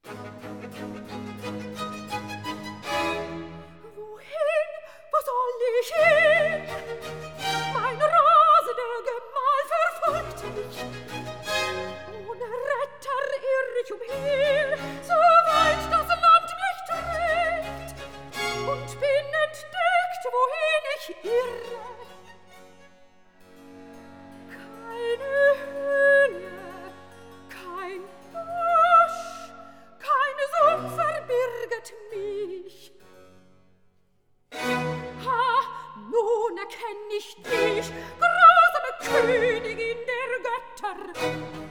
Wohin, wo soll ich hin? Mein rasender Gemahl verfolgt mich. Ohne Retter irr ich umher, so weit das Land mich trägt, und bin entdeckt, wohin ich irre. Keine Höhle, kein Busch, kein Sumpf verbirget mich. Ha, nun erkenn ich dich, grausame Königin der Götter.